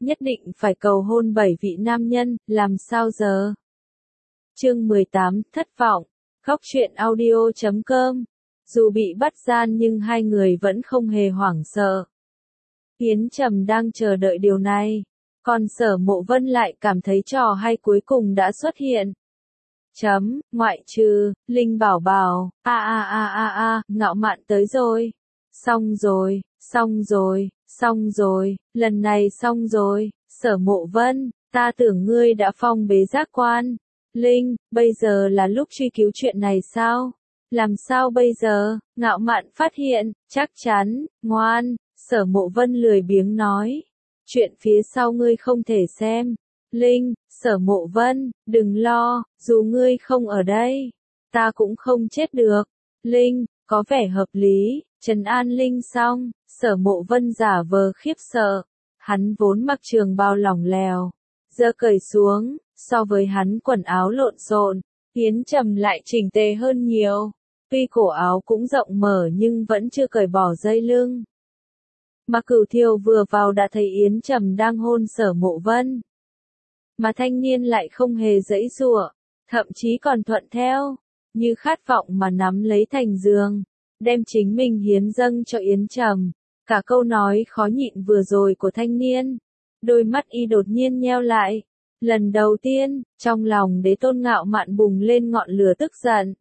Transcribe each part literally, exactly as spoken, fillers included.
nhất định phải cầu hôn bảy vị nam nhân, làm sao giờ? Chương mười tám, thất vọng. Góc truyện audio chấm com. Dù bị bắt gian nhưng hai người vẫn không hề hoảng sợ. Yến Trầm đang chờ đợi điều này, còn Sở Mộ Vân lại cảm thấy trò hay cuối cùng đã xuất hiện. Chấm, ngoại trừ, Linh Bảo Bảo, a a a a a, Ngạo Mạn tới rồi. Xong rồi, xong rồi, xong rồi, lần này xong rồi, Sở Mộ Vân, ta tưởng ngươi đã phong bế giác quan. Linh, bây giờ là lúc truy cứu chuyện này sao? Làm sao bây giờ? Ngạo Mạn phát hiện, chắc chắn, ngoan, Sở Mộ Vân lười biếng nói. Chuyện phía sau ngươi không thể xem. Linh, Sở Mộ Vân, đừng lo, dù ngươi không ở đây, ta cũng không chết được. Linh, có vẻ hợp lý, trấn an Linh xong, Sở Mộ Vân giả vờ khiếp sợ. Hắn vốn mặc trường bào lỏng lẻo, giờ cởi xuống, so với hắn quần áo lộn xộn, Yến Trầm lại chỉnh tề hơn nhiều. Tuy cổ áo cũng rộng mở nhưng vẫn chưa cởi bỏ dây lưng. Mà Cửu Thiều vừa vào đã thấy Yến Trầm đang hôn Sở Mộ Vân. Mà thanh niên lại không hề giãy giụa, thậm chí còn thuận theo, như khát vọng mà nắm lấy thành giường, đem chính mình hiến dâng cho Yến Trầm. Cả câu nói khó nhịn vừa rồi của thanh niên, đôi mắt y đột nhiên nheo lại. Lần đầu tiên, trong lòng Đế Tôn Ngạo Mạn bùng lên ngọn lửa tức giận.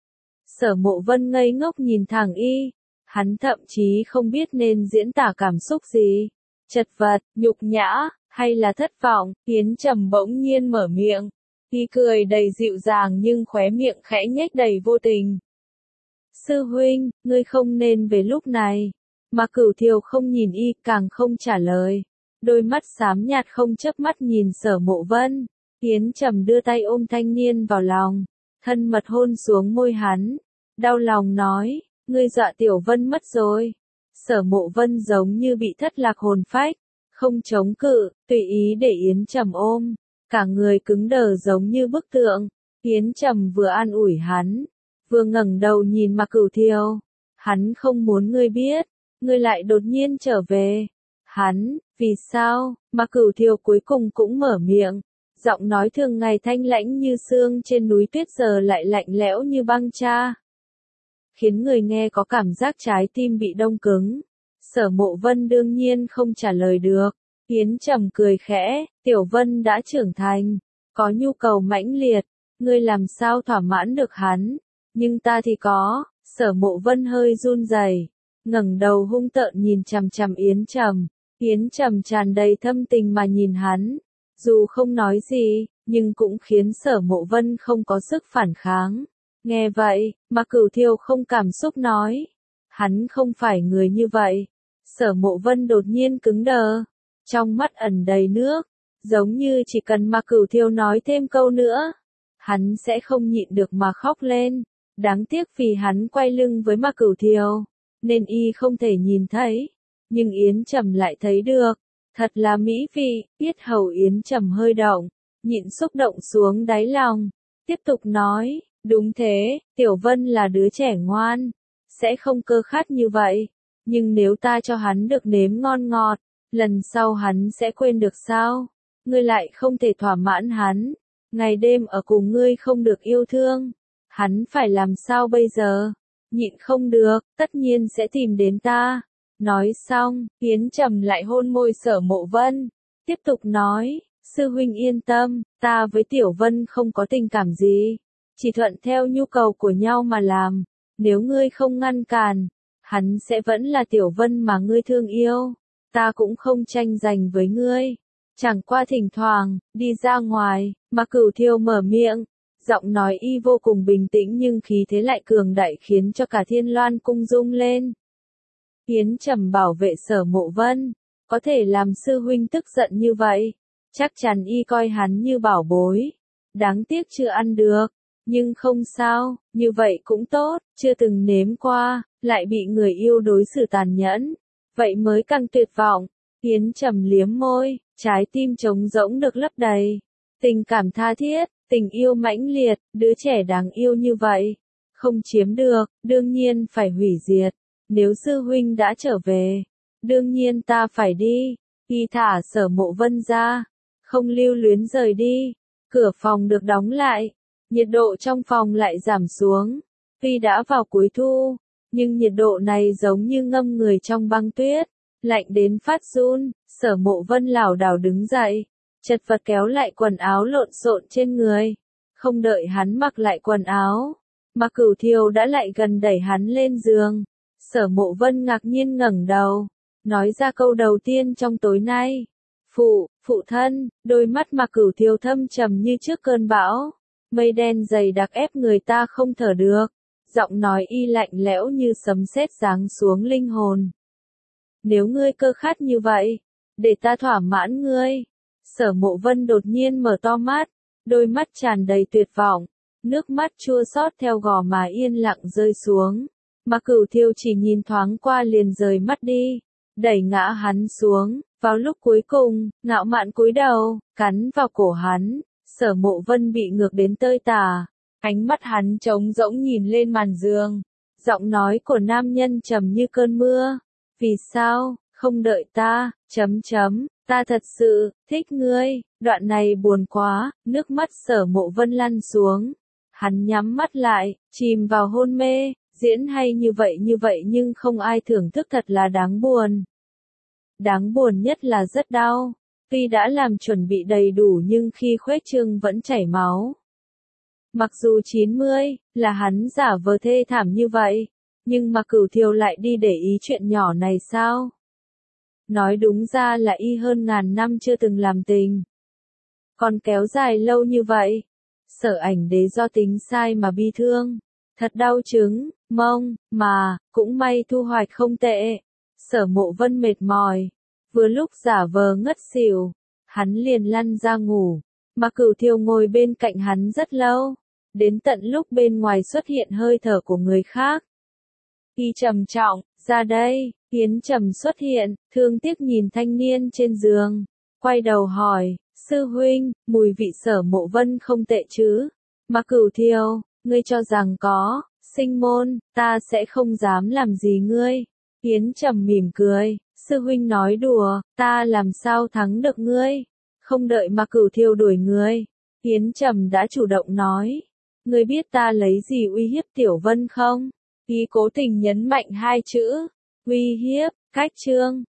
Sở Mộ Vân ngây ngốc nhìn thẳng y, hắn thậm chí không biết nên diễn tả cảm xúc gì, chật vật, nhục nhã, hay là thất vọng. Yến Trầm bỗng nhiên mở miệng, y cười đầy dịu dàng nhưng khóe miệng khẽ nhếch đầy vô tình. Sư huynh, ngươi không nên về lúc này. Mà Cửu Thiều không nhìn y, càng không trả lời. Đôi mắt xám nhạt không chớp mắt nhìn Sở Mộ Vân. Yến Trầm đưa tay ôm thanh niên vào lòng, thân mật hôn xuống môi hắn. Đau lòng nói, ngươi dọa Tiểu Vân mất rồi. Sở Mộ Vân giống như bị thất lạc hồn phách, không chống cự, tùy ý để Yến Trầm ôm, cả người cứng đờ giống như bức tượng. Yến Trầm vừa an ủi hắn, vừa ngẩng đầu nhìn Mạc Cửu Thiều. Hắn không muốn ngươi biết, ngươi lại đột nhiên trở về. Hắn, vì sao? Mạc Cửu Thiều cuối cùng cũng mở miệng, giọng nói thường ngày thanh lãnh như sương trên núi tuyết giờ lại lạnh lẽo như băng cha, khiến người nghe có cảm giác trái tim bị đông cứng. Sở Mộ Vân đương nhiên không trả lời được. Yến Trầm cười khẽ, Tiểu Vân đã trưởng thành, có nhu cầu mãnh liệt, ngươi làm sao thỏa mãn được hắn, nhưng ta thì có. Sở Mộ Vân hơi run rẩy, ngẩng đầu hung tợn nhìn chằm chằm Yến Trầm. Yến Trầm tràn đầy thâm tình mà nhìn hắn, dù không nói gì, nhưng cũng khiến Sở Mộ Vân không có sức phản kháng. Nghe vậy, mà Cửu Thiều không cảm xúc nói, hắn không phải người như vậy. Sở Mộ Vân đột nhiên cứng đờ, trong mắt ẩn đầy nước, giống như chỉ cần mà Cửu Thiều nói thêm câu nữa, hắn sẽ không nhịn được mà khóc lên. Đáng tiếc vì hắn quay lưng với Mạc Cửu Thiều, nên y không thể nhìn thấy, nhưng Yến Trầm lại thấy được. Thật là mỹ vị. Yết hầu Yến Trầm hơi động, nhịn xúc động xuống đáy lòng, tiếp tục nói, đúng thế, Tiểu Vân là đứa trẻ ngoan, sẽ không cơ khát như vậy, nhưng nếu ta cho hắn được nếm ngon ngọt, lần sau hắn sẽ quên được sao? Ngươi lại không thể thỏa mãn hắn, ngày đêm ở cùng ngươi không được yêu thương, hắn phải làm sao bây giờ? Nhịn không được, tất nhiên sẽ tìm đến ta. Nói xong, Yến Trầm lại hôn môi Sở Mộ Vân, tiếp tục nói, sư huynh yên tâm, ta với Tiểu Vân không có tình cảm gì, chỉ thuận theo nhu cầu của nhau mà làm. Nếu ngươi không ngăn cản, hắn sẽ vẫn là Tiểu Vân mà ngươi thương yêu, ta cũng không tranh giành với ngươi. Chẳng qua thỉnh thoảng, đi ra ngoài, mà Cửu Thiều mở miệng, giọng nói y vô cùng bình tĩnh nhưng khí thế lại cường đại khiến cho cả Thiên Loan cung rung lên. Yến Trầm bảo vệ Sở Mộ Vân, có thể làm sư huynh tức giận như vậy, chắc chắn y coi hắn như bảo bối. Đáng tiếc chưa ăn được, nhưng không sao, như vậy cũng tốt, chưa từng nếm qua, lại bị người yêu đối xử tàn nhẫn, vậy mới càng tuyệt vọng. Yến Trầm liếm môi, trái tim trống rỗng được lấp đầy, tình cảm tha thiết, tình yêu mãnh liệt, đứa trẻ đáng yêu như vậy, không chiếm được, đương nhiên phải hủy diệt. Nếu sư huynh đã trở về, đương nhiên ta phải đi. Y thả Sở Mộ Vân ra, không lưu luyến rời đi. Cửa phòng được đóng lại, nhiệt độ trong phòng lại giảm xuống. Tuy đã vào cuối thu, nhưng nhiệt độ này giống như ngâm người trong băng tuyết, lạnh đến phát run. Sở Mộ Vân lảo đảo đứng dậy, chật vật kéo lại quần áo lộn xộn trên người. Không đợi hắn mặc lại quần áo, Mạc Cửu Thiều đã lại gần đẩy hắn lên giường. Sở Mộ Vân ngạc nhiên ngẩng đầu, nói ra câu đầu tiên trong tối nay. Phụ, phụ thân. Đôi mắt Mạc Cửu Thiều thâm trầm như trước cơn bão. Mây đen dày đặc ép người ta không thở được. Giọng nói y lạnh lẽo như sấm sét giáng xuống linh hồn. Nếu ngươi cơ khát như vậy, để ta thỏa mãn ngươi. Sở Mộ Vân đột nhiên mở to mắt, đôi mắt tràn đầy tuyệt vọng, nước mắt chua xót theo gò má yên lặng rơi xuống. Mạc Cửu Thiều chỉ nhìn thoáng qua liền rời mắt đi, đẩy ngã hắn xuống. Vào lúc cuối cùng, ngạo mạn cúi đầu, cắn vào cổ hắn. Sở Mộ Vân bị ngược đến tơi tả, ánh mắt hắn trống rỗng nhìn lên màn giường. Giọng nói của nam nhân trầm như cơn mưa. Vì sao, không đợi ta, chấm chấm, ta thật sự, thích ngươi. Đoạn này buồn quá, nước mắt Sở Mộ Vân lăn xuống. Hắn nhắm mắt lại, chìm vào hôn mê. Diễn hay như vậy như vậy nhưng không ai thưởng thức, thật là đáng buồn. Đáng buồn nhất là rất đau. Tuy đã làm chuẩn bị đầy đủ nhưng khi khuếch trương vẫn chảy máu. Mặc dù chín mươi, là hắn giả vờ thê thảm như vậy, nhưng mà Cửu Thiều lại đi để ý chuyện nhỏ này sao? Nói đúng ra là y hơn ngàn năm chưa từng làm tình. Còn kéo dài lâu như vậy, Sở Ảnh Đế do tính sai mà bi thương. Thật đau chứng, mông, mà, cũng may thu hoạch không tệ. Sở Mộ Vân mệt mỏi, vừa lúc giả vờ ngất xỉu, hắn liền lăn ra ngủ. Mà Cửu Thiều ngồi bên cạnh hắn rất lâu, đến tận lúc bên ngoài xuất hiện hơi thở của người khác. Y trầm trọng, ra đây. Yến Trầm xuất hiện, thương tiếc nhìn thanh niên trên giường, quay đầu hỏi, sư huynh, mùi vị Sở Mộ Vân không tệ chứ? Mà Cửu Thiều, ngươi cho rằng có, sinh môn, ta sẽ không dám làm gì ngươi. Yến Trầm mỉm cười, sư huynh nói đùa, ta làm sao thắng được ngươi? Không đợi mà Cửu Thiều đuổi ngươi, Yến Trầm đã chủ động nói, ngươi biết ta lấy gì uy hiếp Tiểu Vân không? Y cố tình nhấn mạnh hai chữ, uy hiếp. Cách chương